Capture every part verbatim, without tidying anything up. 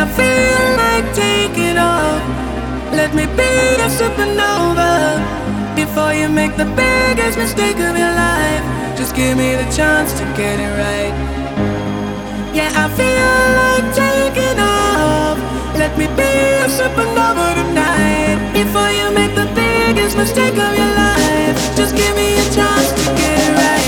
I feel like taking off. Let me be a supernova before you make the biggest mistake of your life. Just give me the chance to get it right. Yeah, I feel like taking off. Let me be a supernova tonight before you make the biggest mistake of your life. Just give me a chance to get it right.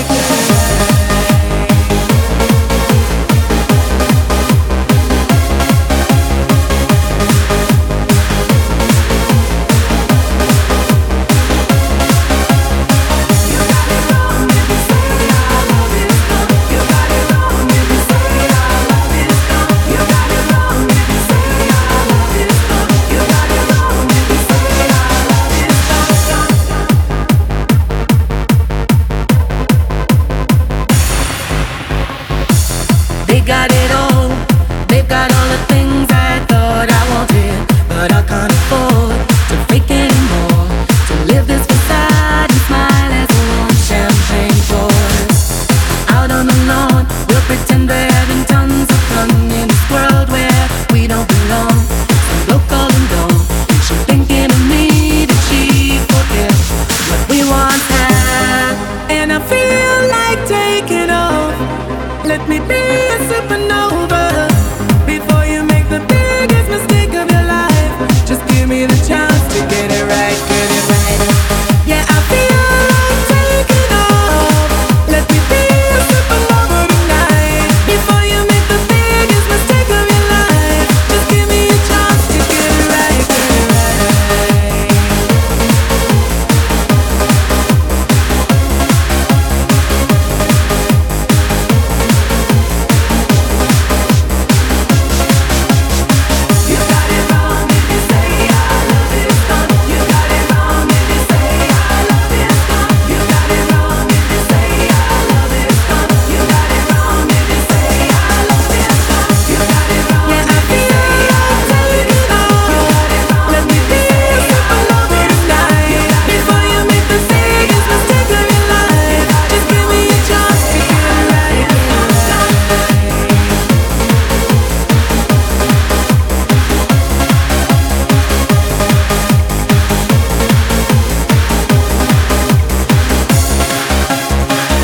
Got it.